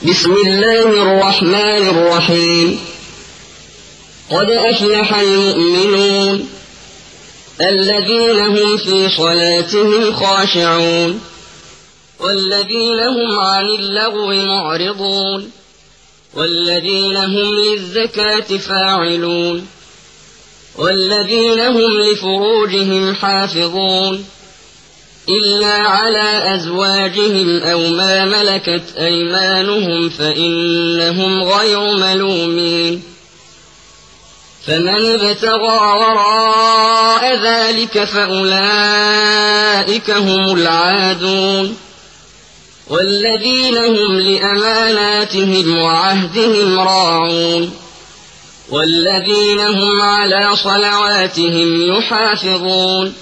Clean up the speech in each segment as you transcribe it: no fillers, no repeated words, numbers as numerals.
بسم الله الرحمن الرحيم قد أفلح المؤمنون الذين هم في صلاتهم خاشعون والذين هم عن اللغو معرضون والذين هم للزكاة فاعلون والذين هم لفروجهم حافظون إلا على أزواجهم أو ما ملكت أيمانهم فإنهم غير ملومين فمن ابتغى وراء ذلك فأولئك هم العادون والذين هم لأماناتهم وعهدهم راعون والذين هم على صلواتهم يحافظون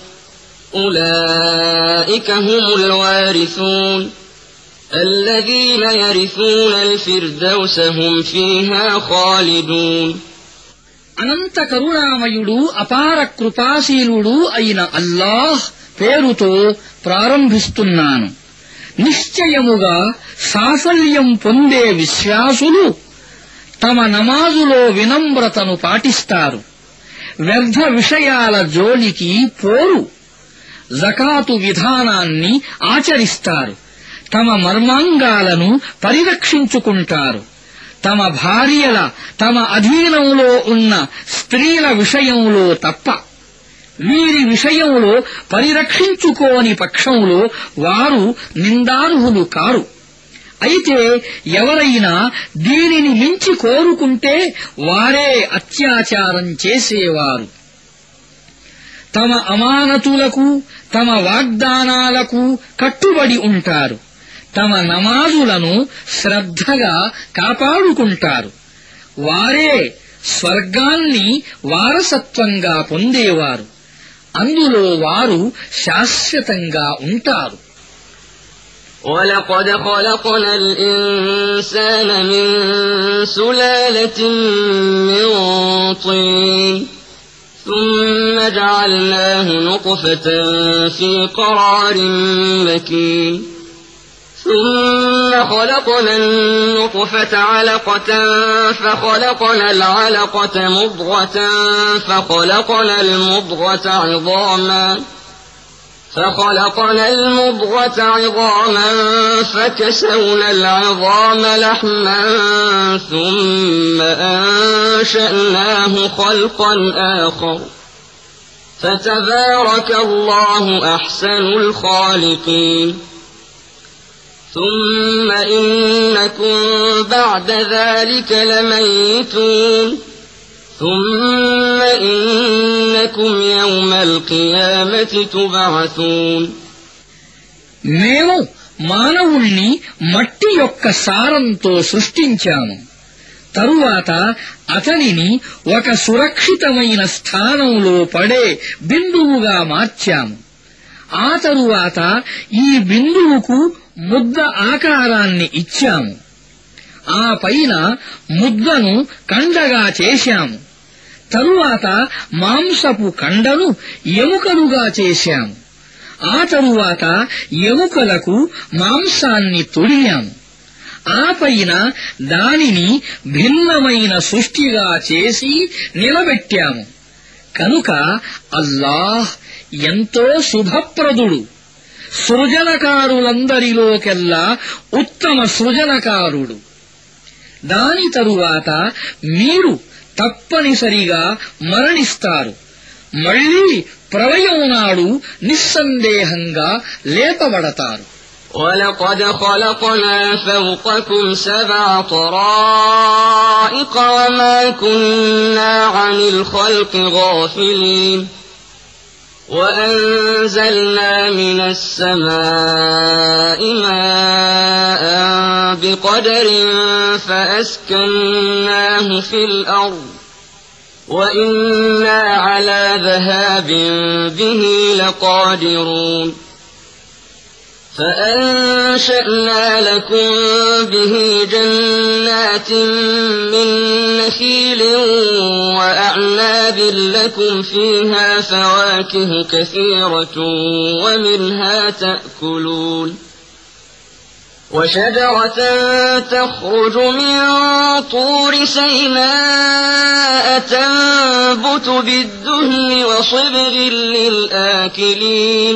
أولئك هم الوارثون الذين يرثون الفردوس هم فيها خالدون అనంత కరుణామయుడు అపార కృపాశీలుడు అయిన అల్లాహ్ పేరుతో ప్రారంభిస్తున్నాను. నిశ్చయముగా సాఫల్యం పొందే విశ్వాసులు తమ నమాజులో వినమ్రతను పాటిస్తారు, వ్యర్థ విషయాల జోలికి పోరు, జకాతు విధానాన్ని ఆచరిస్తారు, తమ మర్మాంగాలను పరిరక్షించుకుంటారు, తమ భార్యల తమ అధీనంలో ఉన్న స్త్రీల విషయంలో తప్ప వీరి విషయంలో పరిరక్షించుకోని పక్షంలో వారు నిందార్హులు కారు. అయితే ఎవరైనా దీనిని మించి కోరుకుంటే వారే అత్యాచారం చేసేవారు. తమ అమానతులకు తమ వాగ్దానాలకు కట్టుబడి ఉంటారు, తమ నమాజులను శ్రద్ధగా కాపాడుకుంటారు. వారే స్వర్గాన్ని వారసత్వంగా పొందేవారు, అందులో వారు శాశ్వతంగా ఉంటారు. وَلَقَدْ خَلَقْنَا الْإِنسَانَ مِنْ سُلَالَةٍ مِّنْ طِينٍ ثُمَّ جَعَلْنَاهُ نُطْفَةً فِي قَرَارٍ مَّكِينٍ ثم خلقنا النطفة علقة فخلقنا العلقة مضغة فخلقنا المضغة عظاما فكسونا العظام لحما ثم أنشأناه خلقا آخر فتبارك الله أحسن الخالقين ثم إنكم بعد ذلك لميتون ثم إنكم يوم القيامة تبعثون మేము మానవుణ్ణి మట్టి యొక్క సారంతో సృష్టించాము, తరువాత అతనిని ఒక సురక్షితమైన స్థానంలో పడే బిందువుగా మార్చాము. ఆ తరువాత ఈ బిందువుకు ముద్ద ఆకారాన్ని ఇచ్చాము. ఆ పైన ముద్దను కండగా చేశాము. తరువాత మాంసపు కండను ఎముకలుగా చేశాము. ఆ తరువాత ఎముకలకు మాంసాన్ని తొడిగాము. ఆ పైన దానిని భిన్నమైన సృష్టిగా చేసి నిలబెట్టాము. కనుక అల్లాహ్ ఎంతో శుభప్రదుడు, సృజనకారులందరిలోకెల్లా ఉత్తమ సృజనకారుడు. దాని తరువాత మీరు తప్పనిసరిగా మరణిస్తారు, మళ్లీ ప్రళయం నాడు నిస్సందేహంగా లేపబడతారు. وَلَقَدْ خَلَقْنَا فَوْقَكُمْ سَبْعَ طَرَائِقَ وَمَا كُنَّا عَنِ الْخَلْقِ غَافِلِينَ وَأَنزَلْنَا مِنَ السَّمَاءِ مَاءً بِقَدَرٍ فَأَسْكَنَّاهُ فِي الْأَرْضِ وَإِنَّا عَلَى ذَهَابٍ بِهِ لَقَادِرُونَ فَأَنشَأْنَا لَكُم بِهِ جَنَّاتٍ مِّن نَّخِيلٍ وَأَعْنَابٍ لَّكُمْ فِيهَا فَوَاكِهُ كَثِيرَةٌ وَمِنْهَا تَأْكُلُونَ وشجرة تخرج من طور سيناء تنبت بالدهن وصبغ للآكلين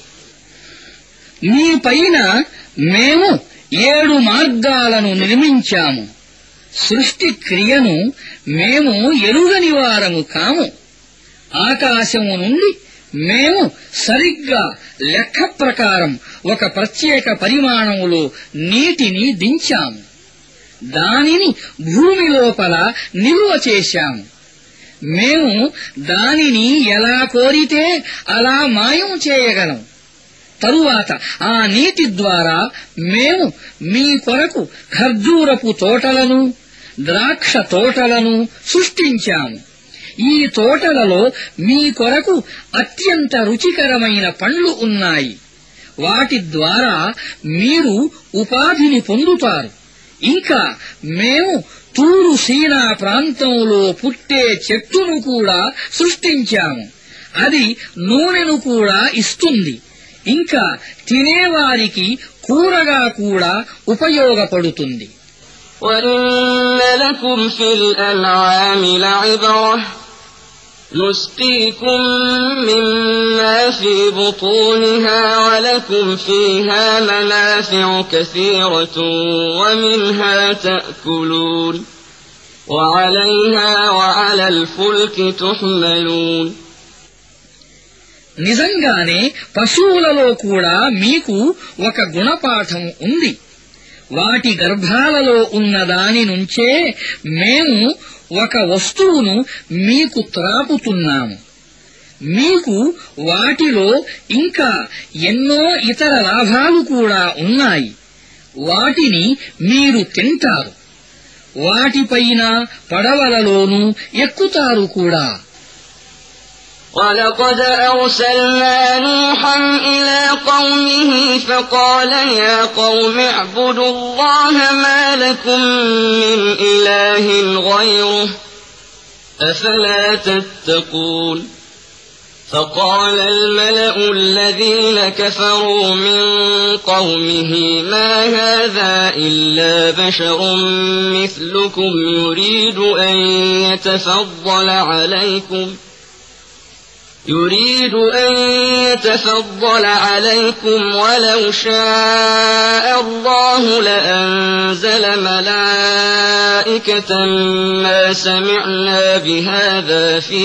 మీ పైన మేము 7 మార్గాలను నిర్మించాము. సృష్టి క్రియను మేము ఎరుగని వారము కాము. ఆకాశము నుండి మేము సరిగ్గా లెక్క ప్రకారం ఒక ప్రత్యేక పరిమాణములో నీటిని దించాము. దానిని భూమి లోపల నిల్వ చేశాము. మేము దానిని ఎలా కోరితే అలా మాయం చేయగలం. తరువాత ఆ నీటి ద్వారా మేము మీ కొరకు ఖర్జూరపు తోటలను ద్రాక్ష తోటలను సృష్టించాము. ఈ తోటలలో మీ కొరకు అత్యంత రుచికరమైన పండ్లు ఉన్నాయి. వాటి ద్వారా మీరు ఉపాధిని పొందుతారు. ఇంకా మేము తూరు సీనా ప్రాంతంలో పుట్టే చెట్టును కూడా సృష్టించాము. అది నూనెను కూడా ఇస్తుంది. ఇంకా తినేవారికి కూరగా కూడా ఉపయోగపడుతుంది. وَإِنَّ لَكُمْ فِي الْأَنْعَامِ لَعِبْرَةً نُسْقِيكُم مِّمَّا فِي بُطُونِهَا وَلَكُمْ فِيهَا مَنَافِعُ كَثِيرَةٌ وَمِنْهَا تَأْكُلُونَ وَعَلَيْهَا وَعَلَى الْفُلْكِ تُحْمَلُونَ నిజంగానే పశువులలో కూడా మీకు ఒక గుణపాఠం ఉంది. వాటి గర్భాలలో ఉన్న దాని నుంచే మేము ఒక వస్తువును మీకు త్రాపుతున్నాము. మీకు వాటిలో ఇంకా ఎన్నో ఇతర లాభాలు కూడా ఉన్నాయి. వాటిని మీరు తింటారు. వాటిపైన పడవలలోనూ ఎక్కుతారు కూడా. وَلَقَدْ أَرْسَلْنَا نُوحًا إِلَىٰ قَوْمِهِ فَقَالَ يَا قَوْمِ اعْبُدُوا اللَّهَ مَا لَكُم مِّنْ إِلَٰهٍ غَيْرُهُ أَفَلَا تَتَّقُونَ فَقَالَ الْمَلَأُ الَّذِينَ كَفَرُوا مِن قَوْمِهِ مَا هَٰذَا إِلَّا بَشَرٌ مِّثْلُكُمْ يُرِيدُ أَن يتفضل عليكم ولو شاء الله لأنزل ملائكة ما سمعنا بهذا في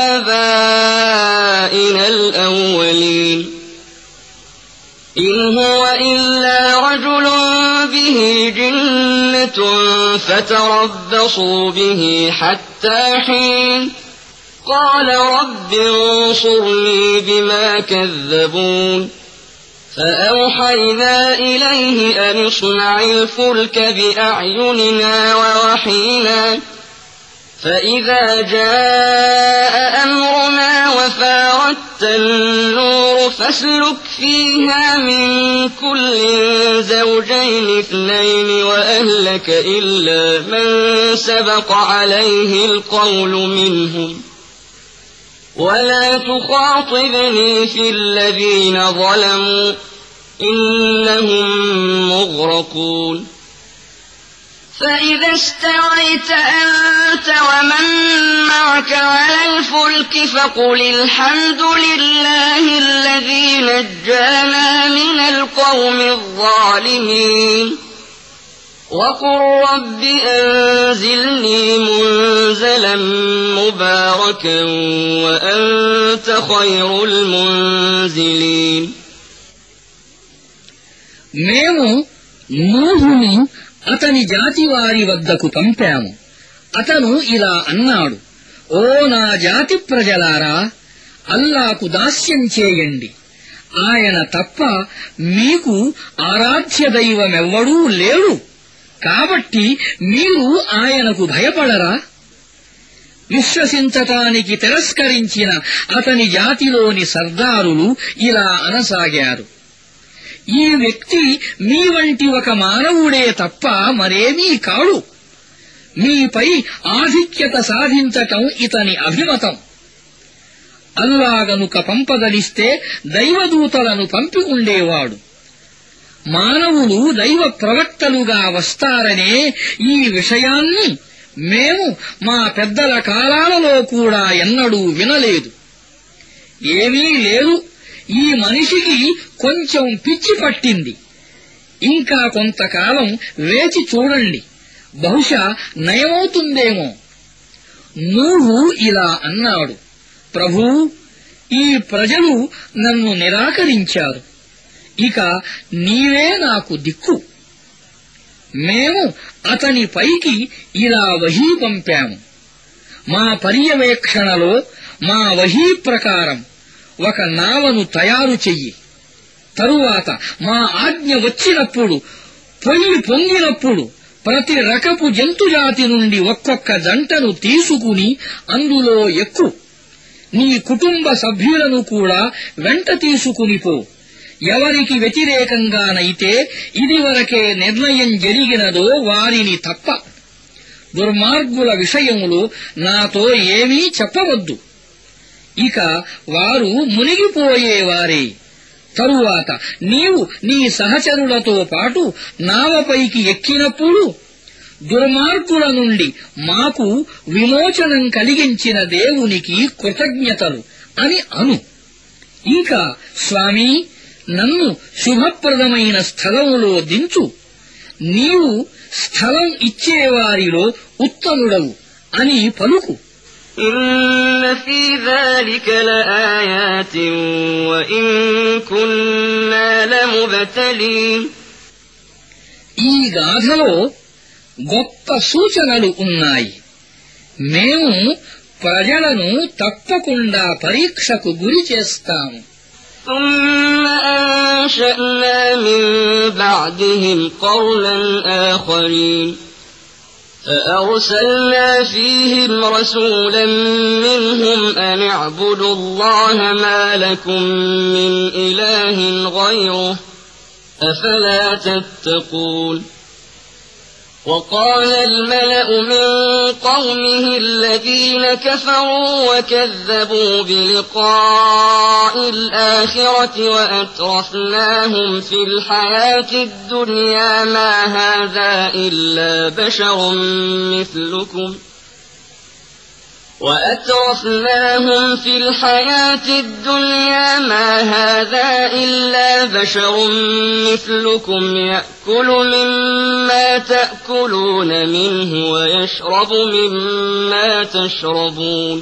آبائنا الأولين إن هو إلا رجل به جنة فتربصوا به حتى حين قال رب انصرني بما كذبون فأوحينا إليه أن اصنع الفلك بأعيننا ووحينا فإذا جاء أمرنا وفاردت النور فاسلك فيها من كل زوجين 2 وأهلك إلا من سبق عليه القول منهم ولا تخاطبني في الذين ظلموا إنهم مغرقون فإذا استويت أنت ومن معك على الفلك فقل الحمد لله الذي نجانا من القوم الظالمين وقل رب أنزلني منزلا مباركا وأنت خير المنزلين మేము నూహును అతని జాతి వారి వద్దకు పంపాము. అతను ఇలా అన్నాడు: ఓ నా జాతి ప్రజలారా, అల్లాకు దాస్యం చేయండి. ఆయన తప్ప మీకు ఆరాధ్య దైవమెవ్వడూ లేడు. కాబట్టి మీరు ఆయనకు భయపడరా? విశ్వసించటానికి తిరస్కరించిన అతని జాతిలోని సర్దారులు ఇలా అనసాగారు: ఈ వ్యక్తి మీ వంటి ఒక మానవుడే తప్ప మరేమీ కాడు. మీపై ఆధిక్యత సాధించటం ఇతని అభిమతం. అల్లా గనుక పంపదలిస్తే దైవదూతలను పంపి ఉండేవాడు. మానవులు దైవ ప్రవక్తలుగా వస్తారనే ఈ విషయాన్ని మేము మా పెద్దల కాలాలలో కూడా ఎన్నడూ వినలేదు. ఏమీ లేదు, ఈ మనిషికి కొంచెం పిచ్చి పట్టింది. ఇంకా కొంతకాలం వేచి చూడండి, బహుశా నయమవుతుందేమో. నూహు ఇలా అన్నాడు, ప్రభూ, ఈ ప్రజలు నన్ను నిరాకరించారు, ఇక నీవే నాకు దిక్కు. మేము అతని పైకి ఇలా వహీ పంపాము, మా పర్యవేక్షణలో మా వహీ ప్రకారం ఒక నావను తయారు చెయ్యి. తరువాత మా ఆజ్ఞ వచ్చినప్పుడు, పొయ్యి పొంగినప్పుడు ప్రతి రకపు జంతుజాతి నుండి ఒక్కొక్క జంటను తీసుకుని అందులో ఎక్కు. నీ కుటుంబ సభ్యులను కూడా వెంట తీసుకునిపో. ఎవరికి వ్యతిరేకంగానైతే ఇదివరకే నిర్ణయం జరిగినదో వారిని తప్ప. దుర్మార్గుల విషయంలో నాతో ఏమీ చెప్పవద్దు. ఇక వారు మునిగిపోయేవారే. తరువాత నీవు నీ సహచరులతో పాటు నావపైకి ఎక్కినప్పుడు, దుర్మార్గుల నుండి మాకు విమోచనం కలిగించిన దేవునికి కృతజ్ఞతలు అని అను. ఇంకా స్వామీ, నన్ను శుభప్రదమైన స్థలములో దించు, నీవు స్థలం ఇచ్చేవారిలో ఉత్తముడవు అని పలుకు. إن في ذلك لآيات وإن كنا لمبتلين. ఈ గాథలో గొప్ప సూచనలు ఉన్నాయి. మేము ప్రజలను తప్పకుండా పరీక్షకు గురి చేస్తాము. ثم أنشأنا من بعدهم قرنا آخرين فأرسلنا فيهم رسولا منهم أن اعبدوا الله ما لكم من إله غيره أفلا تتقون. وقال الملأ من قومه الذين كفروا وكذبوا بلقاء الآخرة وأترفناهم في الحياة الدنيا ما هذا إلا بشر مثلكم يأكل مما تأكلون منه ويشرب مما تشربون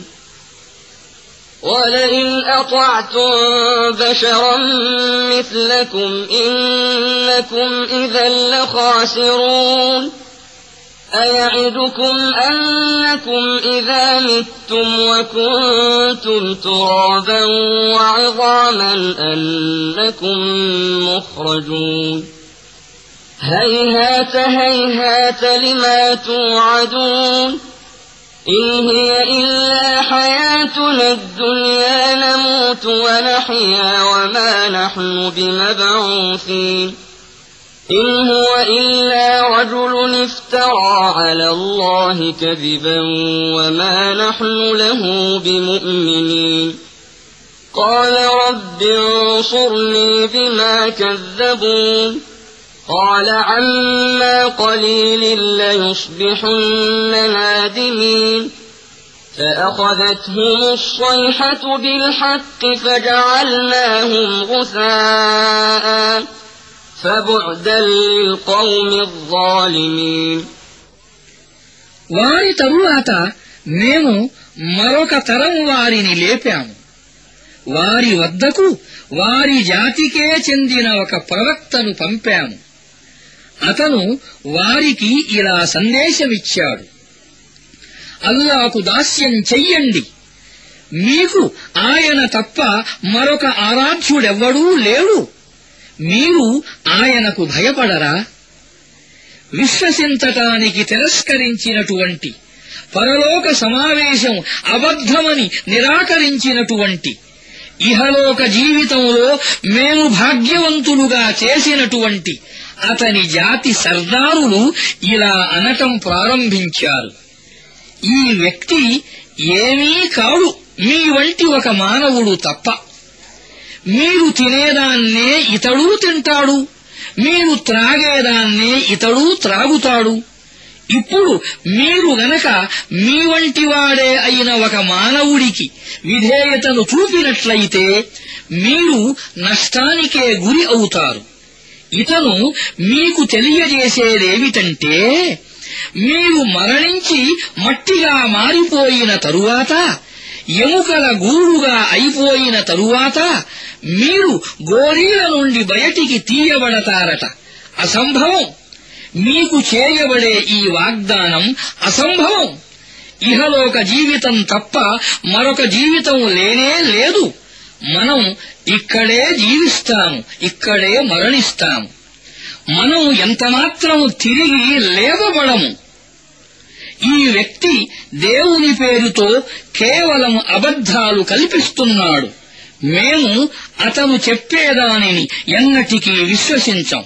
ولئن أطعتم بشرا مثلكم إنكم إذا لخاسرون. أيعدكم أنكم إذا متم وكنتم ترابا وعظاما أنكم مخرجون. هيهات هيهات لما توعدون. إن هي إلا حياتنا الدنيا نموت ونحيا وما نحن بمبعوثين. إن هو إلا رجل افترى على الله كذبا وما نحن له بمؤمنين. قال رب انصرني بما كذبون. قال عما قليل ليصبحن نادمين. فأخذتهم الصيحة بالحق فجعلناهم غثاء فبعدا للقوم الظالمين. వారి తరువాత మేము మరొక తరం వారిని లేపాము. వారి వద్దకు వారి జాతికే చెందిన ఒక ప్రవక్తను పంపాము. అతను వారికి ఇలా సందేశమిచ్చాడు, అల్లాహకు దాస్యం చెయ్యండి, మీకు ఆయన తప్ప మరొక ఆరాధ్యుడెవ్వడూ లేడు, మీరు ఆయనకు భయపడరా? విశ్వసించటానికి తిరస్కరించినటువంటి, పరలోక సమావేశం అబద్ధమని నిరాకరించినటువంటి, ఇహలోక జీవితంలో మేము భాగ్యవంతులుగా చేసినటువంటి అతని జాతి సర్దారులు ఇలా అనటం ప్రారంభించారు, ఈ వ్యక్తి ఏమీ కాడు మీ వంటి ఒక మానవుడు తప్ప. మీరు తినేదాన్నే ఇతడు తింటాడు, మీరు త్రాగేదాన్నే ఇతడు త్రాగుతాడు. ఇప్పుడు మీరు గనక మీ వంటి వాడే అయిన ఒక మానవుడికి విధేయతను చూపినట్లయితే మీరు నష్టానికే గురి అవుతారు. ఇతను మీకు తెలియజేసేదేమిటంటే, మీరు మరణించి మట్టిగా మారిపోయిన తరువాత, ఎముకల గూడుగా అయిపోయిన తరువాత మీరు గోరీల నుండి బయటికి తీయబడతారట. అసంభవం. మీకు చేయబడే ఈ వాగ్దానం అసంభవం. ఇహలోక జీవితం తప్ప మరొక జీవితం లేనే లేదు. మనం ఇక్కడే జీవిస్తాము, ఇక్కడే మరణిస్తాము. మనం ఎంతమాత్రం తిరిగి లేవబడము. ఈ వ్యక్తి దేవుని పేరుతో కేవలం అబద్ధాలు కల్పిస్తున్నాడు. మేము అతను చెప్పేదానిని ఎన్నటికీ విశ్వసించం.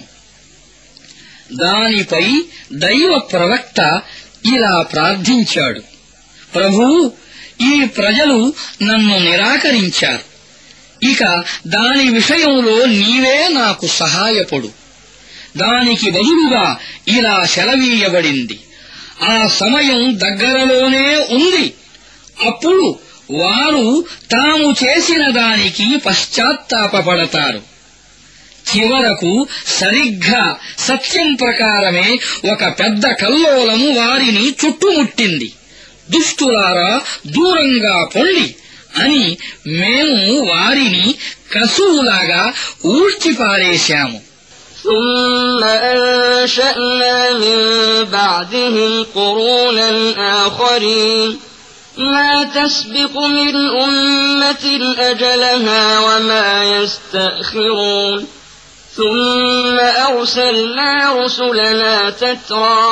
దానిపై దైవ ప్రవక్త ఇలా ప్రార్థించాడు: ప్రభూ, ఈ ప్రజలు నన్ను నిరాకరించారు. ఇక దాని విషయంలో నీవే నాకు సహాయపడు. దానికి బదులుగా ఇలా సెలవీయబడింది: ఆ సమయం దగ్గరలోనే ఉంది. అప్పుడు వారు తాము చేసిన దానికి పశ్చాత్తాపపడతారు. చివరకు సరిగ్గా సత్యం ప్రకారమే ఒక పెద్ద కల్లోలము వారిని చుట్టుముట్టింది. దుష్టులారా, దూరంగా పొండి అని మేము వారిని కసువులాగా ఊడ్చిపారేశాము. ثم أنشأنا من بعدهم قرونا آخرين ما تسبق من أمة أجلها وما يستأخرون ثم أرسلنا رسلنا تترى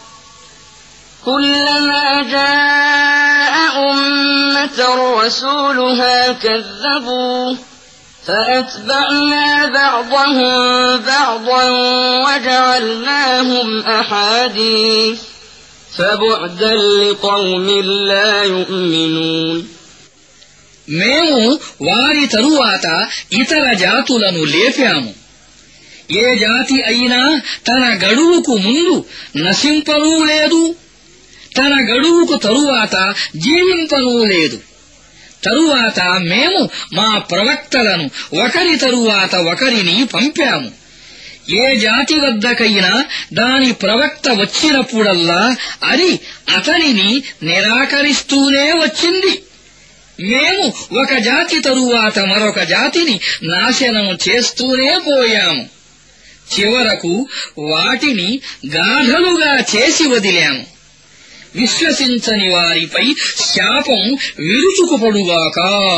كلما جاء أمة رسولها كذبوه فأتبعنا بعضهم بعضا وجعلناهم أحاديث فبعدا لقوم لا يؤمنون. మేము వారి తరువాత ఇతర జాతులను లేపాము. ఏ జాతి అయినా తన గడువుకు ముందు నశింపనూ లేదు, తన గడువుకు తరువాత జీవింపనూ లేదు. తరువాత మేము మా ప్రవక్తలను ఒకరి తరువాత ఒకరిని పంపాము. ఏ జాతి వద్దకైనా దాని ప్రవక్త వచ్చినప్పుడల్లా అది అతనిని నిరాకరిస్తూనే వచ్చింది. మేము ఒక జాతి తరువాత మరొక జాతిని నాశనం చేస్తూనే పోయాము. చివరకు వాటిని గాఢలుగా చేసి వదిలాము. విశ్వసించని వారిపై శాపం విరుచుకుపడుగాక.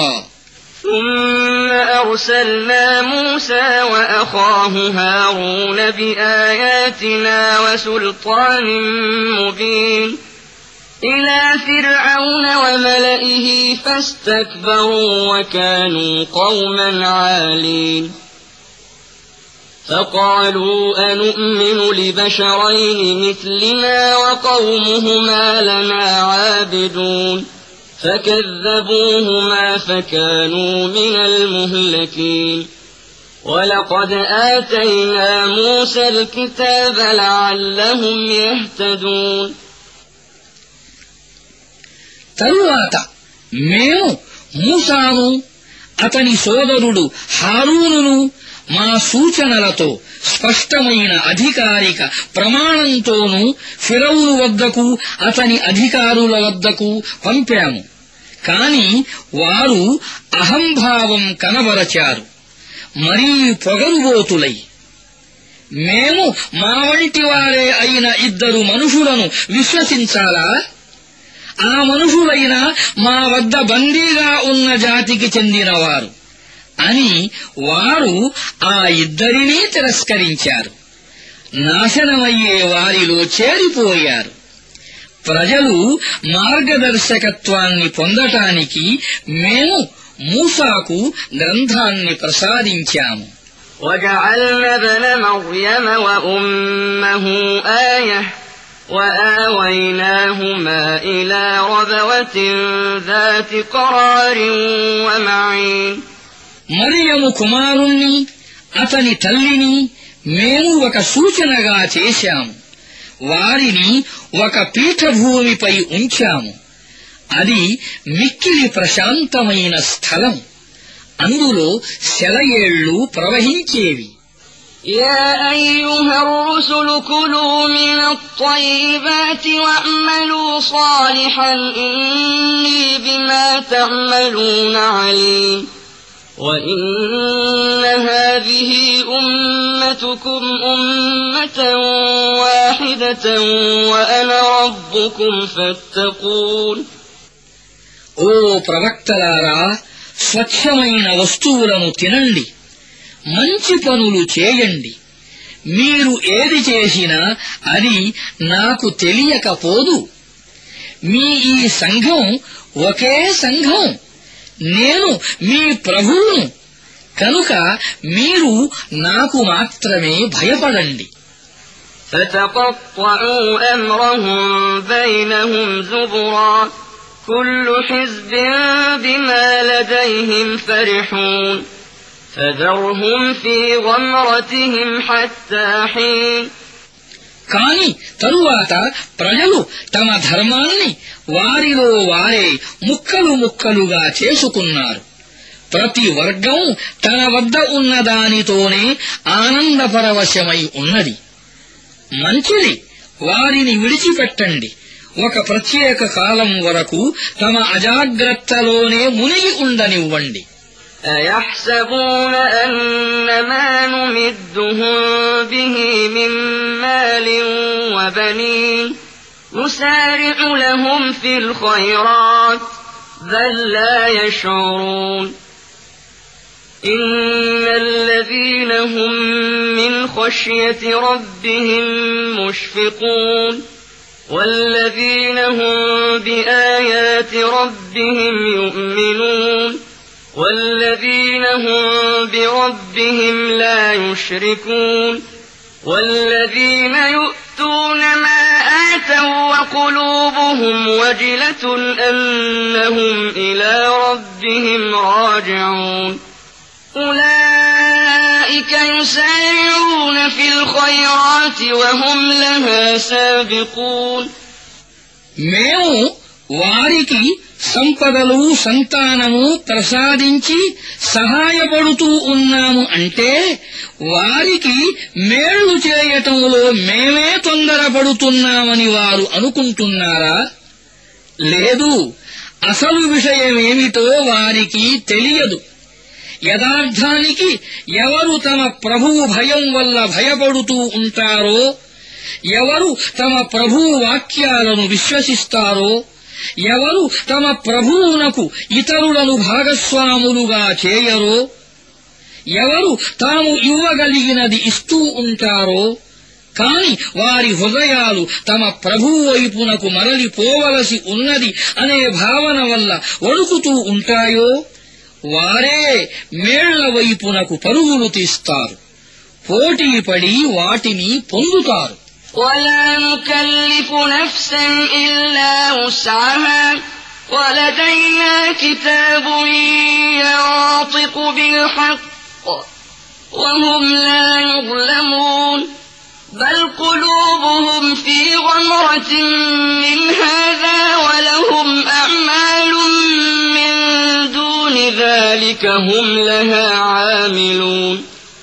ثم أرسلنا موسى وأخاه هارون بآياتنا وسلطان مبين إلى فرعون وملئه فاستكبروا وكانوا قوما عالين فقالوا أنؤمن لبشرين مثلنا وقومهما لنا عابدون فكذبوهما فكانوا من المهلكين ولقد آتينا موسى الكتاب لعلهم يهتدون. తరువాత మేము మూసాను అతని సోదరుడు హారూనును మా సూచనలతో స్పష్టమైన అధికారిక ప్రమాణంతోనూ ఫిరౌను వద్దకు అతని అధికారుల వద్దకు పంపాము. కాని వారు అహంభావం కనబరచారు, మరీ పొగరుబోతులై. మేము మా వంటి వారే అయిన ఇద్దరు మనుషులను విశ్వసించాలా? ఆ మనుషులైనా మా వద్ద బందీగా ఉన్న జాతికి చెందినవారు అని వారు ఆ ఇద్దరినీ తిరస్కరించారు. నాశనమయ్యే వారిలో చేరిపోయారు. ప్రజలు మార్గదర్శకత్వాన్ని పొందటానికి మేము మూసాకు గ్రంథాన్ని ప్రసాదించాము. وجعلنا ابن مريم وأمه آية وآويناهما إلى ربوة ذات قرار ومعين. మరియము కుమారుణ్ణి, అతని తల్లిని మేము ఒక సూచనగా చేశాము. వారిని ఒక పీఠభూమిపై ఉంచాము. అది మిక్కిలి ప్రశాంతమైన స్థలం. అందులో సెలయేళ్లు ప్రవహించేవి. يا أيها الرسل كلوا من الطيبات واعملوا صالحا إني بما تعملون عليم وإن هذه أمتكم أمة واحدة وأنا ربكم فاتقون. ఓ ప్రవక్తలారా, స్వచ్ఛమైన వస్తువులను తినండి, మంచి పనులు చేయండి. మీరు ఏది చేసినా అది నాకు తెలియకపోదు. మీ ఈ సంఘం ఒకే సంఘం. నేను మీ ప్రభువును. కనుక మీరు నాకు మాత్రమే భయపడండి. فَتَقَطَّعُوا أَمْرَهُم بَيْنَهُمْ زُبُرًا كُلُّ حِزْبٍ بِمَا لَدَيْهِمْ فَرِحُونَ فَذَرْهُمْ فِي غَمْرَتِهِمْ حَتَّى حِينٍ. కాని తరువాత ప్రజలు తమ ధర్మాన్ని వారిలో వారే ముక్కలు ముక్కలుగా చేసుకున్నారు. ప్రతి వర్గం తన వద్ద ఉన్న దానితోనే ఆనందపరవశమై ఉన్నది. మంచిది, వారిని విడిచిపెట్టండి. ఒక ప్రత్యేక కాలం వరకు తమ అజాగ్రత్తలోనే మునిగి ఉండనివ్వండి. أَيَحْسَبُونَ أَنَّمَا نُمِدُّهُم بِهِ مِن مَّالٍ وَبَنِينَ نُسَارِعُ لَهُمْ فِي الْخَيْرَاتِ بَل لَّا يَشْعُرُونَ. إِنَّ الَّذِينَ هُم مِّنْ خَشْيَةِ رَبِّهِم مُّشْفِقُونَ وَالَّذِينَ هُم بِآيَاتِ رَبِّهِمْ يُؤْمِنُونَ وَالَّذِينَ هُم بِرَبِّهِمْ لَا يُشْرِكُونَ وَالَّذِينَ يُؤْتُونَ مَا آتَوا وَقُلُوبُهُمْ وَجِلَةٌ أَنَّهُمْ إِلَى رَبِّهِمْ راجعون. أُولَئِكَ يُسَارِعُونَ فِي الْخَيْرَاتِ وَهُمْ لَهَا سَابِقُونَ. మేము వారికి సంపదలు సంతానము ప్రసాదించి సహాయపడుతూ ఉన్నాము అంటే వారికి మేళ్లు చేయటంలో మేమే తొందరపడుతున్నామని వారు అనుకుంటున్నారా? లేదు, అసలు విషయమేమిటో వారికి తెలియదు. యథార్థానికి ఎవరు తమ ప్రభువు భయం వల్ల భయపడుతూ ఉంటారో, ఎవరు తమ ప్రభువు వాక్యాలను విశ్వసిస్తారో, ఎవరు తమ ప్రభువునకు ఇతరులను భాగస్వాములుగా చేయరో, ఎవరు తాము ఇవ్వగలిగినది ఇస్తూ ఉంటారో, కాని వారి హృదయాలు తమ ప్రభువు వైపునకు మరలిపోవలసి ఉన్నది అనే భావన వల్ల వణుకుతూ ఉంటాయో, వారే మేళ్ల వైపునకు పరుగులు తీస్తారు, పోటీపడి వాటిని పొందుతారు. وَلَا نُكَلِّفُ نَفْسًا إِلَّا وُسْعَهَا وَلَدَيْنَا كِتَابٌ يَنطِقُ بِالْحَقِّ وَهُمْ لَا يُظْلَمُونَ. بَلْ قُلُوبُهُمْ فِي غَمْرَةٍ مِّنْ هَذَا وَلَهُمْ أَعْمَالٌ مِّن دُونِ ذَلِكَ هُمْ لَهَا عَامِلُونَ.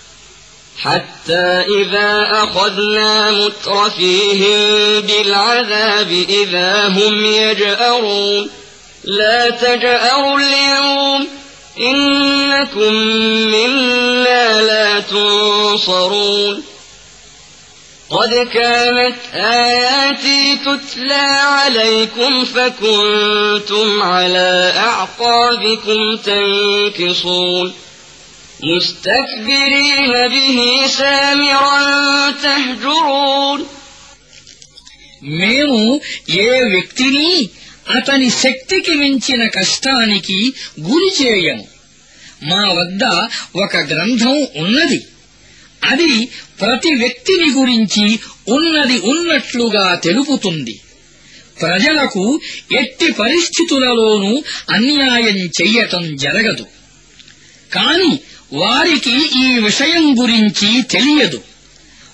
حَتَّى إِذَا أَخَذْنَا مُتْرَفِيهِم بِالْعَذَابِ إِذَا هُمْ يَجْأَرُونَ. لَا تَجْأَرُوا الْيَوْمَ إِنَّكُمْ مِنَّا لَا تُنصَرُونَ. قَدْ كَانَتْ آيَاتِي تُتْلَى عَلَيْكُمْ فَكُنتُمْ عَلَى أَعْقَابِكُمْ تَنكِصُونَ. مُسْتَكْبِرِينَ بِهِ سَامِرًا تَهْجُرُونَ. మేము ఏ వ్యక్తిని అతని శక్తికి మించిన కష్టానికి గురి చేయము. మా వద్ద ఒక గ్రంథం ఉన్నది. అది ప్రతి వ్యక్తిని గురించి ఉన్నది ఉన్నట్లుగా తెలుపుతుంది. ప్రజలకు ఎట్టి పరిస్థితులలోనూ అన్యాయం చెయ్యటం జరగదు. కాని వారికి ఈ విషయం గురించి తెలియదు.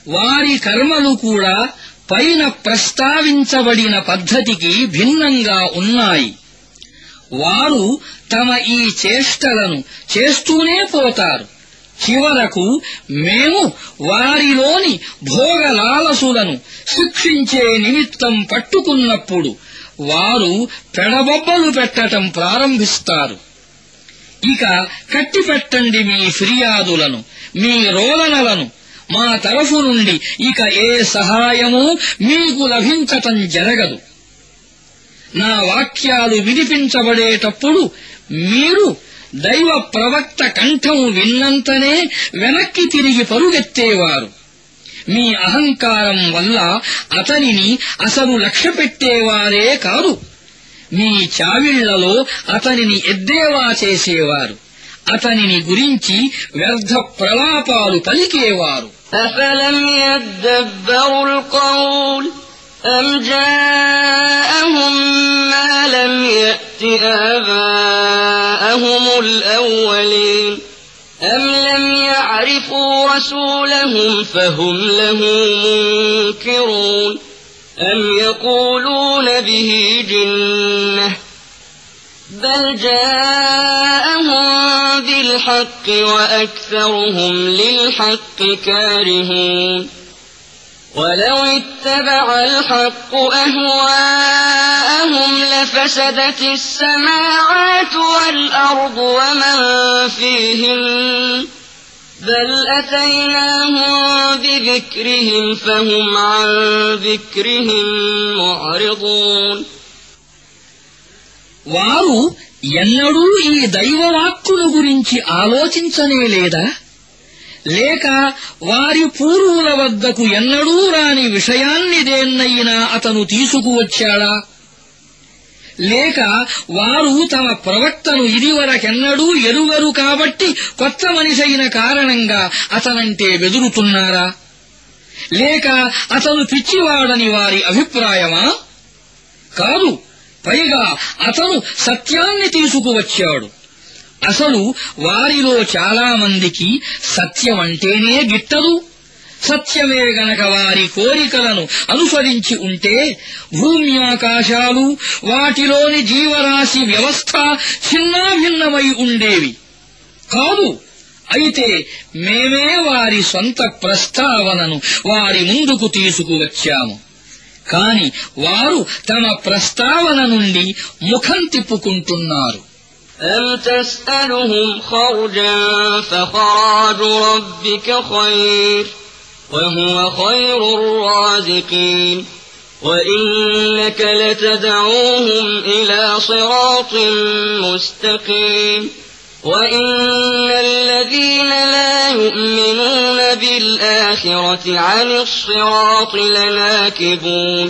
వారి కర్మలు కూడా పైన ప్రస్తావించబడిన పద్ధతికి భిన్నంగా ఉన్నాయి. వారు తమ ఈ చేష్టలను చేస్తూనే పోతారు. చివరకు మేము వారిలోని భోగలాలసులను శిక్షించే నిమిత్తం పట్టుకున్నప్పుడు వారు పెడబొబ్బలు పెట్టటం ప్రారంభిస్తారు. ఇక కట్టిపెట్టండి మీ ఫిర్యాదులను, మీ రోదనలను. మా తరఫు నుండి ఇక ఏ సహాయమూ మీకు లభించటం జరగదు. నా వాక్యాలు వినిపించబడేటప్పుడు మీరు దైవ ప్రవక్త కంఠం విన్నంతనే వెనక్కి తిరిగి పరుగెత్తేవారు. మీ అహంకారం వల్ల అతనిని అసలు లక్ష్యపెట్టేవారే కాదు. మీ చావిళ్లలో అతనిని ఎద్దేవా చేసేవారు. అతనిని గురించి వ్యర్థ ప్రలాపాలు పలికేవారు. أفلم يدبروا القول أم جاءهم ما لم يأت آباءهم الأولين أم لم يعرفوا رسولهم فهم له منكرون أم يقولون به جنة بل جاءهم بالحق وأكثرهم للحق كارهون ولو اتبع الحق أهواءهم لفسدت السماوات والأرض ومن فيهن بل أتيناهم بذكرهم فهم عن ذكرهم معرضون వారు ఎన్నడూ ఈ దైవవాక్కుల గురించి ఆలోచించనే లేదా? లేక వారి పూర్వుల వద్దకు ఎన్నడూ రాని విషయాన్ని దేన్నైనా అతను తీసుకువచ్చాడా? లేక వారు తమ ప్రవక్తను ఇదివరకెన్నడూ ఎరుగరు కాబట్టి కొత్త మనిషైన కారణంగా అతనంటే బెదురుతున్నారా? లేక అతను పిచ్చివాడని వారి అభిప్రాయమా? కాదు, పైగా అతను సత్యాన్ని తీసుకువచ్చాడు. అసలు వారిలో చాలా మందికి సత్యమంటేనే గిట్టదు. సత్యమే గనక వారి కోరికలను అనుసరించి ఉంటే భూమ్యాకాశాలు, వాటిలోని జీవరాశి వ్యవస్థ చిన్నాభిన్నమై ఉండేవి. కాదు, అయితే మేమే వారి సొంత ప్రస్తావనను వారి ముందుకు తీసుకువచ్చాము. కాని వారు తమ ప్రస్తావన నుండి ముఖం తిప్పుకుంటున్నారు. أم تسألهم خرجا فخراج ربك خير وهو خير الرازقين وإنك لتدعوهم إلى صراط مستقيم وإن الذين لا يؤمنون بالآخرة عن الصراط لناكبون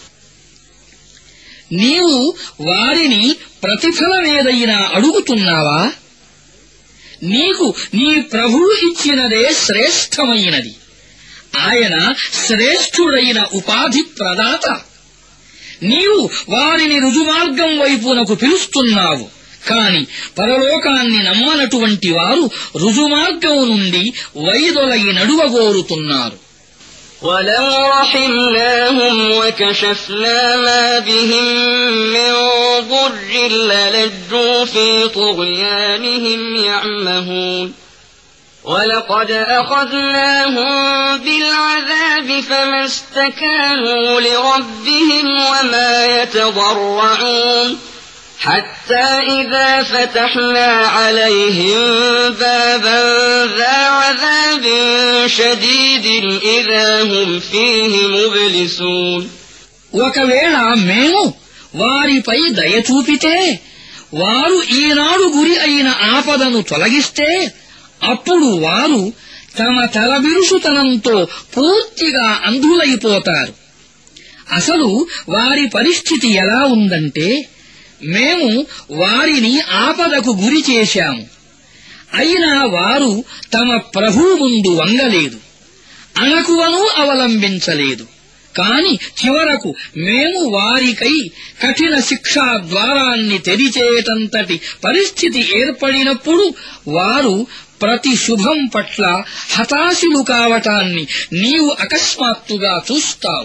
నీవు వారిని ప్రతిఫలమేదైనా అడుగుతున్నావా? నీకు నీ ప్రభువు ఇచ్చినదే శ్రేష్టమైనది. ఆయన శ్రేష్ఠుడైన ఉపాధి ప్రదాత. నీవు వారిని రుజుమార్గం వైపునకు పిలుస్తున్నావు. కాని పరలోకాన్ని నమ్మనటువంటి వారు రుజుమార్గం నుండి వైదొలగి నడువగోరుతున్నారు. ولو رحمناهم وكشفنا ما بهم من ضر للجوا في طغيانهم يعمهون ولقد أخذناهم بالعذاب فما استكانوا لربهم وما يتضرعون حتى إذا فتحنا عليهم بابا ذا عذاب شديد إذا هم فيه مبلسون ఒకవేళ మేము వారిపై దయ చూపితే వారు ఈనాడు గురి అయిన ఆపదను తొలగిస్తే అప్పుడు వారు తమ తలబిరుసుతనంతో పూర్తిగా అంధులైపోతారు. అసలు వారి పరిస్థితి ఎలా ఉందంటే, మేము వారిని ఆపదకు గురి చేశాము. అయినా వారు తమ ప్రభువు ముందు వంగలేదు, అణకువను అవలంబించలేదు. కాని చివరకు మేము వారికై కఠిన శిక్షా ద్వారాన్ని తెరిచేటంతటి పరిస్థితి ఏర్పడినప్పుడు వారు ప్రతి శుభం పట్ల హతాశులు కావటాన్ని నీవు అకస్మాత్తుగా చూస్తావు.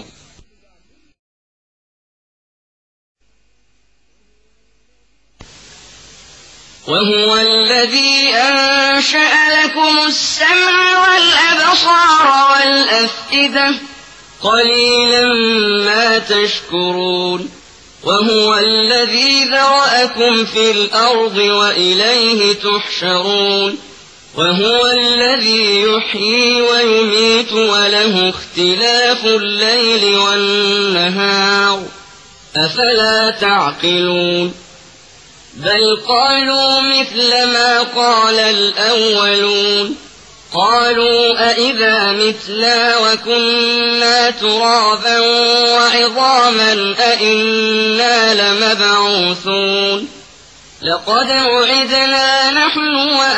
وهو الذي أنشأ لكم السمع والأبصار والأفئدة قليلا ما تشكرون وهو الذي ذرأكم في الأرض وإليه تحشرون وهو الذي يحيي ويميت وله اختلاف الليل والنهار أفلا تعقلون بل قالوا مثل ما قال الأولون قالوا أئذا متنا وكنا ترابا وعظاما أئنا لمبعوثون لقد وعدنا نحن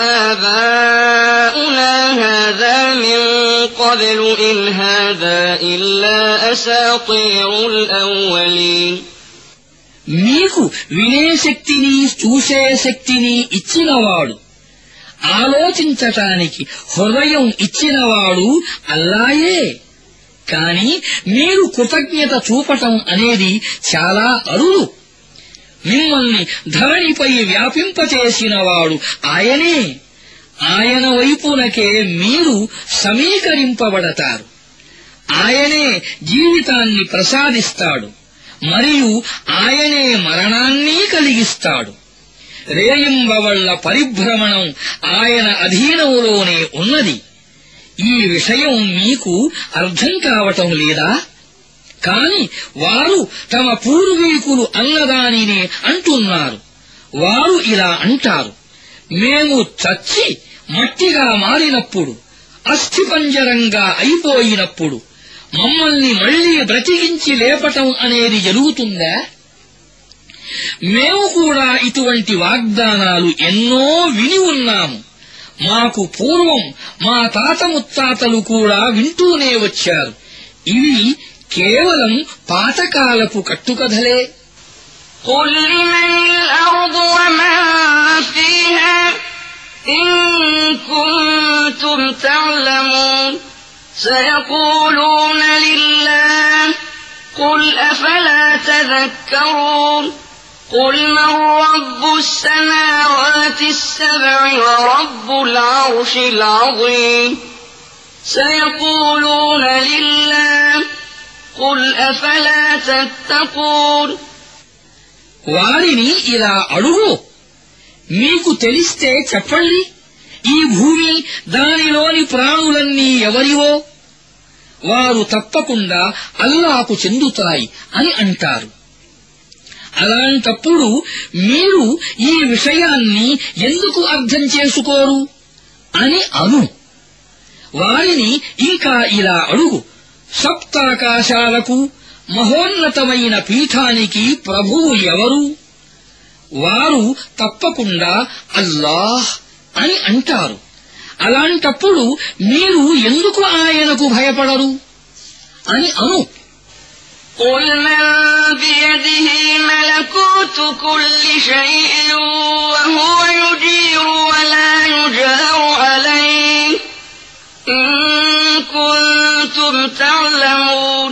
وآباؤنا هذا من قبل إن هذا إلا أساطير الأولين మీకు వినే శక్తిని చూసే శక్తిని ఇచ్చినవాడు, ఆలోచించటానికి హృదయం ఇచ్చినవాడు అల్లాయే. కాని మీరు కృతజ్ఞత చూపటం అనేది చాలా అరుదు. మిమ్మల్ని ధరణిపై వ్యాపింపచేసినవాడు ఆయనే. ఆయన వైపునకే మీరు సమీకరింపబడతారు. ఆయనే జీవితాన్ని ప్రసాదిస్తాడు మరియు ఆయనే మరణాన్ని కలిగిస్తాడు. రేయింబవళ్ల పరిభ్రమణం ఆయన అధీనంలోనే ఉన్నది. ఈ విషయం మీకు అర్థం కావటం లేదా? కాని వారు తమ పూర్వీకులు అన్నదానినే అంటున్నారు. వారు ఇలా అంటారు, మేము చచ్చి మట్టిగా మారినప్పుడు, అస్థిపంజరంగా అయిపోయినప్పుడు మమ్మల్ని మళ్లీ బ్రతికించి లేపటం అనేది జరుగుతుందా? మేము కూడా ఇటువంటి వాగ్దానాలు ఎన్నో విని ఉన్నాము. మాకు పూర్వం మా తాత ముత్తాతలు కూడా వింటూనే వచ్చారు. ఇవి కేవలం పాతకాలపు కట్టుకథలే. قل لمن الأرض ومن فيها إن كنتم تعلمون سيقولون لله قل أفلا تذكرون قل من رب السماوات السبع ورب العرش العظيم سيقولون لله قل أفلا تتقون వారిని ఇలా అడుగు, మీకు తెలిస్తే చెప్పండి, ఈ భూమి దానిలోని ప్రాణులన్నీ ఎవరివో? వారు తప్పకుండా అల్లాకు చెందుతాయి అని అంటారు. అలాంటప్పుడు మీరు ఈ విషయాన్ని ఎందుకు అర్థం చేసుకోరు అని అను. వారిని ఇంకా ఇలా అడుగు, సప్తాకాశాలకు మహోన్నతమైన పీఠానికి ప్రభువు ఎవరు? వారు తప్పకుండా అల్లాహ్ అని అంటారు. అలాంటప్పుడు మీరు ఎందుకు ఆయనకు భయపడరు అని అను. قل من بيده ملكوت كل شيء وهو يجير ولا يجار عليه إن كنتم تعلمون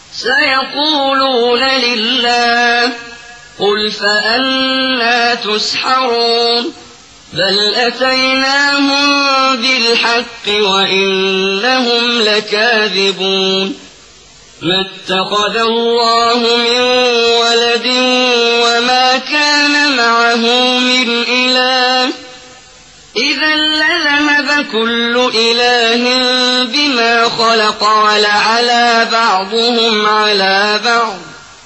سيقولون لله قل فأنى تسحرون بل أتيناهم بالحق وإنهم لكاذبون ما اتخذ الله من ولد وما كان معه من إله إذا لذهب كل إله بما خلق ولعلى بعضهم على بعض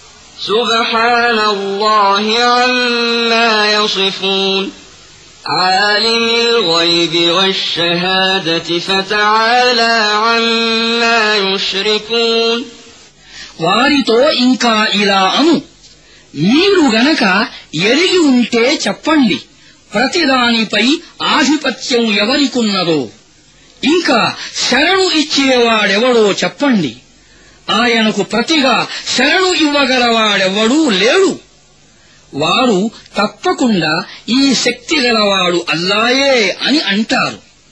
سبحان الله عما يصفون عالم الغيب والشهادة فتعالى عما يشركون వారితో ఇంకా ఇలా అను, మీరు గనక ఎరిగి ఉంటే చెప్పండి, ప్రతిదానిపై ఆధిపత్యం ఎవరికున్నదో, ఇంకా శరణు ఇచ్చేవాడెవడో చెప్పండి. ఆయనకు ప్రతిగా శరణు ఇవ్వగలవాడెవడూ లేడు. వారు తప్పకుండా ఈ శక్తి గలవాడు అల్లాయే అని అంటారు.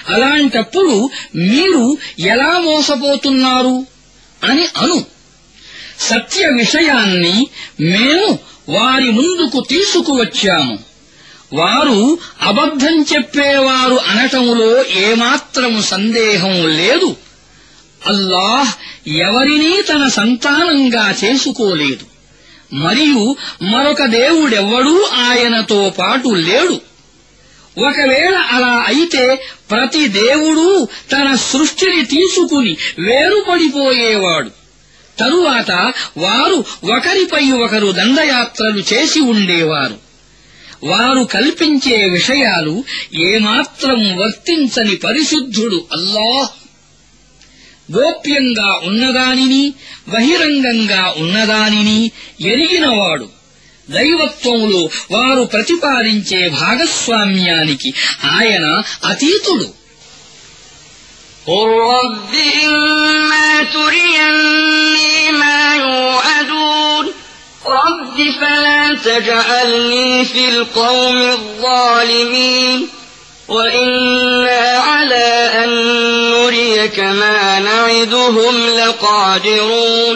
అలాంటప్పుడు మీరు ఎలా మోసపోతున్నారు అని అను. సత్య విషయాన్ని మేము వారి ముందుకు తీసుకువచ్చాము. వారు అబద్ధం చెప్పేవారు అనటములో ఏమాత్రం సందేహం లేదు. అల్లాహ్ ఎవరినీ తన సంతానంగా చేసుకోలేదు, మరియు మరొక దేవుడెవ్వడూ ఆయనతో పాటు లేడు. ఒకవేళ అలా అయితే ప్రతి దేవుడూ తన సృష్టిని తీసుకుని వేరుపడిపోయేవాడు. తరువాత వారు ఒకరిపై ఒకరు దండయాత్రలు చేసి ఉండేవారు. వారు కల్పించే విషయాలు ఏమాత్రం వర్తించని పరిశుద్ధుడు అల్లాహ్. గోప్యంగా ఉన్నదానిని, బహిరంగంగా ఉన్నదానిని ఎరిగినవాడు. దైవత్వములో వారు ప్రతిపాదించే భాగస్వామ్యానికి ఆయన అతీతుడు. قل رب إما تريني ما يوعدون رب فلا تجعلني في القوم الظالمين وإنا على أن نريك ما نعدهم لقادرون.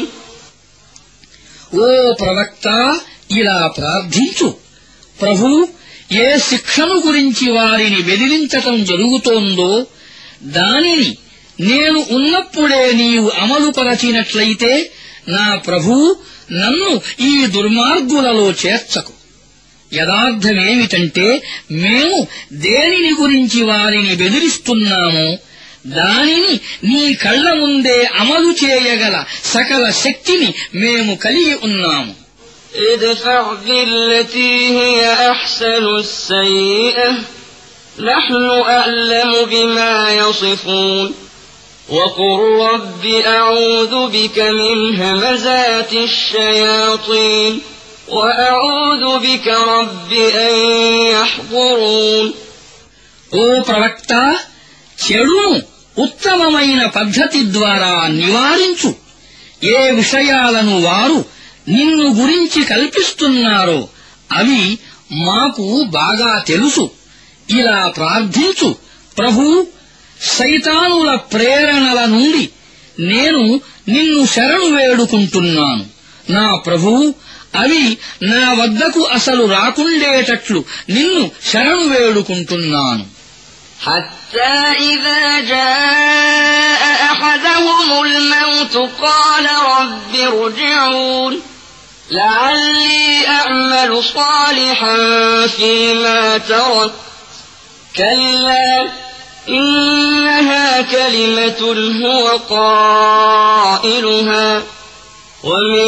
ఓ ప్రవక్త, ఇలా ప్రార్థించు, ప్రభూ, ఏ శిక్షను గురించి వారిని బెదిరించటం జరుగుతోందో దానిని నేను ఉన్నప్పుడే నీవు అమలుపరచినట్లయితే నా ప్రభూ, నన్ను ఈ దుర్మార్గులలో చేర్చకు. యథార్థమేమిటంటే మేము దేనిని గురించి వారిని బెదిరిస్తున్నామో దానిని నీ కళ్ల ముందే అమలు చేయగల సకల శక్తిని మేము కలిగి ఉన్నాము. ادفع بالتي هي أحسن السيئة نحن أعلم بما يصفون وقل رب أعوذ بك من همزات الشياطين وأعوذ بك رب أن يحضرون. ఓ ప్రవక్త, చెడును ఉత్తమమైన పద్ధతి ద్వారా నివారించు. ఏ విషయాలను వారు నిన్ను గురించి కల్పిస్తున్నారో అవి మాకు బాగా తెలుసు. ఇలా ప్రార్థించు, ప్రభూ, శైతానుల ప్రేరణల నుండి నేను నిన్ను శరణు వేడుకుంటున్నాను. నా ప్రభూ, అవి నా వద్దకు అసలు రాకుండేటట్లు నిన్ను శరణు వేడుకుంటున్నాను. حتى إذا جاء أحدهم الموت قال رب ارجعون لعلي أعمل صالحا فيما تركت كلا إنها كلمة هو قائلها ومن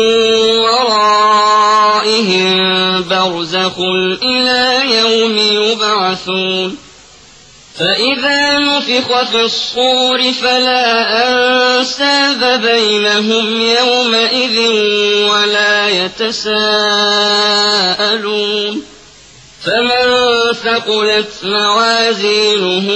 ورائهم برزخ إلى يوم يبعثون فإذا نفخ في الصور فلا أنساب بينهم يومئذ ولا يتساءلون فمن ثقلت موازينه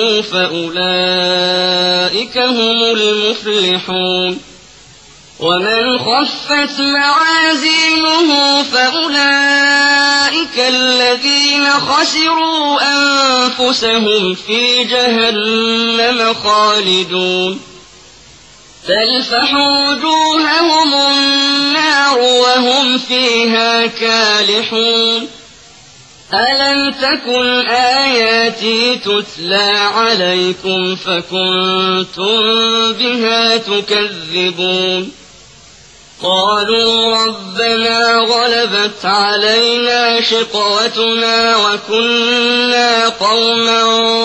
فأولئك هم المفلحون ومن خفت موازينه فأولئك الذين خسروا أنفسهم في جهنم خالدون تلفح وجوههم النار وهم فيها كالحون ألم تكن آياتي تتلى عليكم فكنتم بها تكذبون قالوا ربنا غلبت علينا شقوتنا وكنا قوما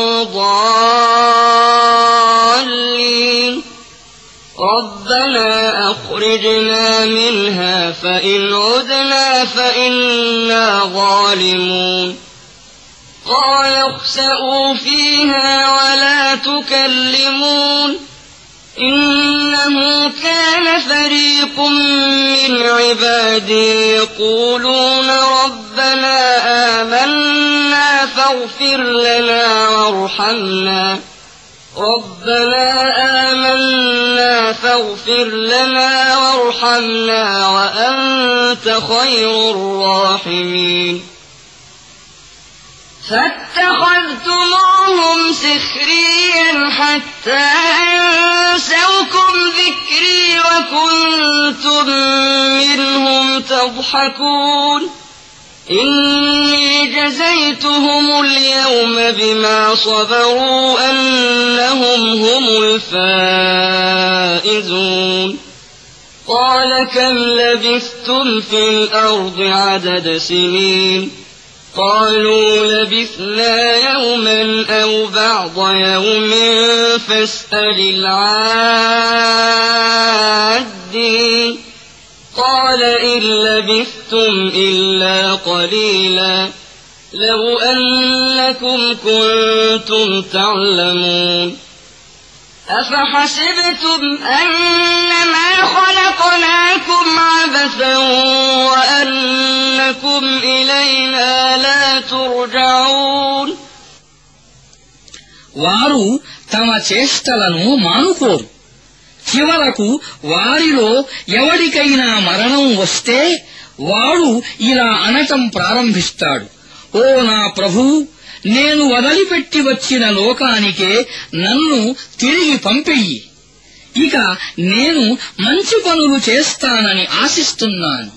ضالين ربنا أخرجنا منها فإن عدنا فإنا ظالمون قال اخسئوا فيها ولا تكلمون إنه كان فريق من عبادي يقولون ربنا آمنا فاغفر لنا وارحمنا وأنت خير الراحمين فاتخذتموهم سخريا حتى أنسوكم ذكري وكنتم منهم تضحكون إني جزيتهم اليوم بما صبروا أنهم هم الفائزون قال كم لبثتم في الأرض عدد سنين قالوا لبثنا يوما أو بعض يوم فاسأل العادين قال إن لبثتم إلا قليلا لو أنكم كنتم تعلمون أفحسبتم أنما خلقناكم عبثا وأنكم إلينا لا ترجعون వారు తమ చేష్టలను మానుకోరు. చివరకు వారిలో ఎవరికైనా మరణం వస్తే వాడు ఇలా అనటం ప్రారంభిస్తాడు, ఓ నా ప్రభూ, నేను వదిలిపెట్టి వచ్చిన లోకానికే నన్ను తిరిగి పంపెయ్యి. ఇక నేను మంచి పనులు చేస్తానని ఆశిస్తున్నాను.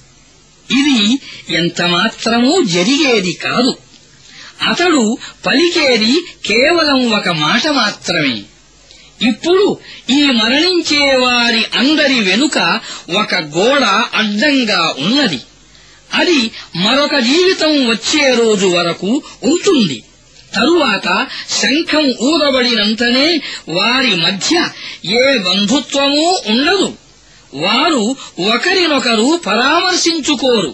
ఇది ఎంతమాత్రమూ జరిగేది కాదు. అతడు పలికేది కేవలం ఒక మాట మాత్రమే. ఇప్పుడు ఈ మరణించే వారి అందరి వెనుక ఒక గోడ అడ్డంగా ఉన్నది. అది మరొక జీవితం వచ్చే రోజు వరకు ఉంటుంది. తరువాత శంఖం ఊదబడినంతనే వారి మధ్య ఏ బంధుత్వమూ ఉండదు. వారు ఒకరినొకరు పరామర్శించుకోరు.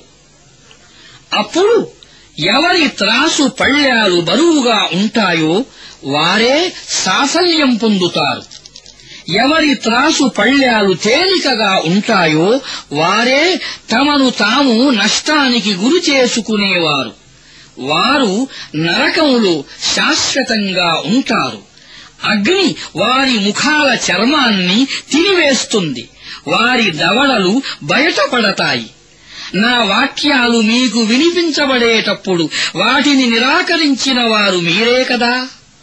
అప్పుడు ఎవరి త్రాసు పళ్ళ్యాలు బరువుగా ఉంటాయో వారే సాఫల్యం పొందుతారు. ఎవరి త్రాసు పళ్ళ్యాలు తేలికగా ఉంటాయో వారే తమను తాము నష్టానికి గురి చేసుకునేవారు. వారు నరకంలో శాశ్వతంగా ఉంటారు. అగ్ని వారి ముఖాల చర్మాన్ని తినివేస్తుంది. వారి దవడలు బయటపడతాయి. నా వాక్యాలు మీకు వినిపించబడేటప్పుడు వాటిని నిరాకరించిన వారు మీరే కదా.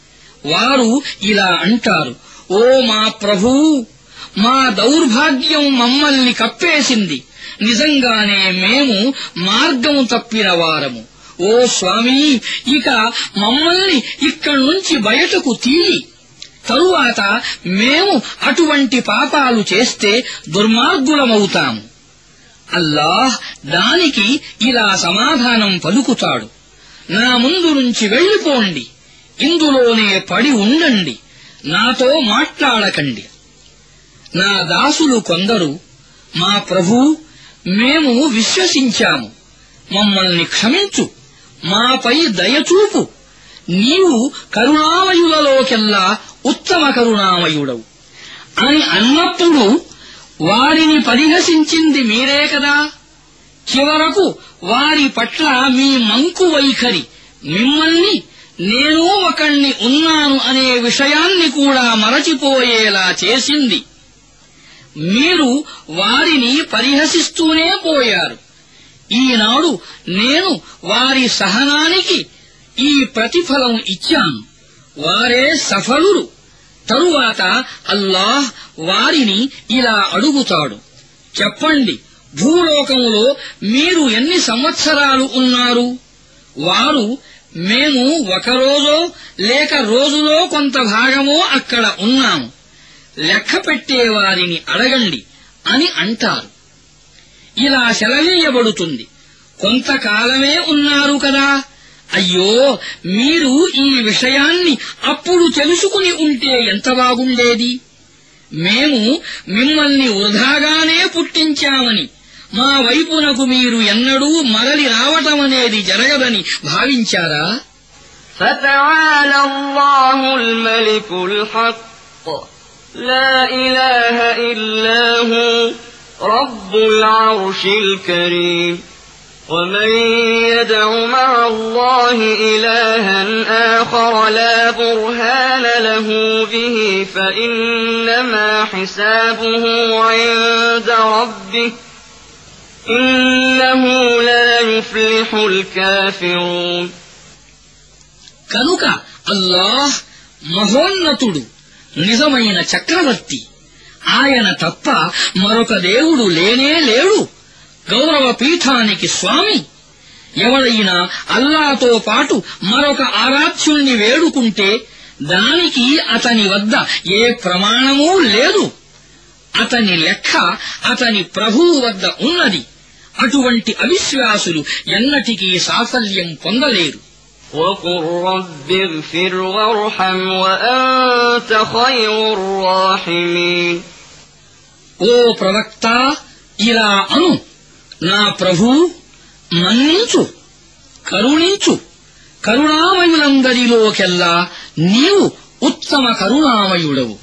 వారు ఇలా అంటారు, ఓ మా ప్రభూ, మా దౌర్భాగ్యం మమ్మల్ని కప్పేసింది. నిజంగానే మేము మార్గం తప్పిన వారము. ఓ స్వామీ, ఇక మమ్మల్ని ఇక్కడి నుంచి బయటకు తీయి. తరువాత మేము అటువంటి పాపాలు చేస్తే దుర్మార్గులమవుతాము. అల్లాహ్ దానికి ఇలా సమాధానం పలుకుతాడు, నా ముందు నుంచి వెళ్ళిపోండి, ఇందులోనే పడి ఉండండి, నాతో మాట్లాడకండి. నా దాసులు కొందరు, మా ప్రభూ, మేము విశ్వసించాము, మమ్మల్ని క్షమించు, మాపై దయచూపు, నీవు కరుణామయులలోకెల్లా ఉత్తమ కరుణామయుడవు అని అన్నప్పుడు వారిని పరిహసించింది మీరే కదా. చివరకు వారి పట్ల మీ మంకు వైఖరి మిమ్మల్ని నేను ఒకణ్ణి ఉన్నాను అనే విషయాన్ని కూడా మరచిపోయేలా చేసింది. మీరు వారిని పరిహసిస్తూనే పోయారు. ఈనాడు నేను వారి సహనానికి ఈ ప్రతిఫలం ఇచ్చాను. వారే సఫలురు. తరువాత అల్లాహ్ వారిని ఇలా అడుగుతాడు, చెప్పండి, భూలోకంలో మీరు ఎన్ని సంవత్సరాలు ఉన్నారు? వారు, మేము ఒక రోజో లేక రోజులో కొంత భాగమో అక్కడ ఉన్నాము, లెక్క పెట్టేవారిని అడగండి అని అంటారు. ఇలా సెలవీయబడుతుంది, కొంతకాలమే ఉన్నారు కదా. అయ్యో, మీరు ఈ విషయాన్ని అప్పుడు తెలుసుకుని ఉంటే ఎంత బాగుండేది. మేము మిమ్మల్ని వృధాగానే పుట్టించామని, మా వైపునకు మీరు ఎన్నడూ మరలి రావటమనేది జరగదని భావించారా? فتعالى الله الملك الحق لا إله إلا هو رب العرش الكريم ومن يدع مع الله إلها آخر لا برهان له به فإنما حسابه عند ربه إنه لا يفلح الكافرون కనుక అల్లాహ్ మహోన్నతుడు, నిజమైన చక్రవర్తి. ఆయన తప్ప మరొక దేవుడు లేనే లేడు. గౌరవ పీఠానికి స్వామి. ఎవడైనా అల్లాతో పాటు మరొక ఆరాధ్యుణ్ణి వేడుకుంటే దానికి అతని వద్ద ఏ ప్రమాణమూ లేదు. అతని లెక్క అతని ప్రభువు వద్ద ఉన్నది. అటువంటి అవిశ్వాసులు ఎన్నటికీ సాఫల్యం పొందలేరు. وَقُلْ رَبِّ اغْفِرْ وَارْحَمْ وَأَنْتَ خَيْرُ الرَّاحِمِينَ. ఓ ప్రవక్త, ఇలా అను, నా ప్రభూ, మన్నించు, కరుణించు. కరుణామయులందరిలోకెల్లా నీవు ఉత్తమ కరుణామయుడవు.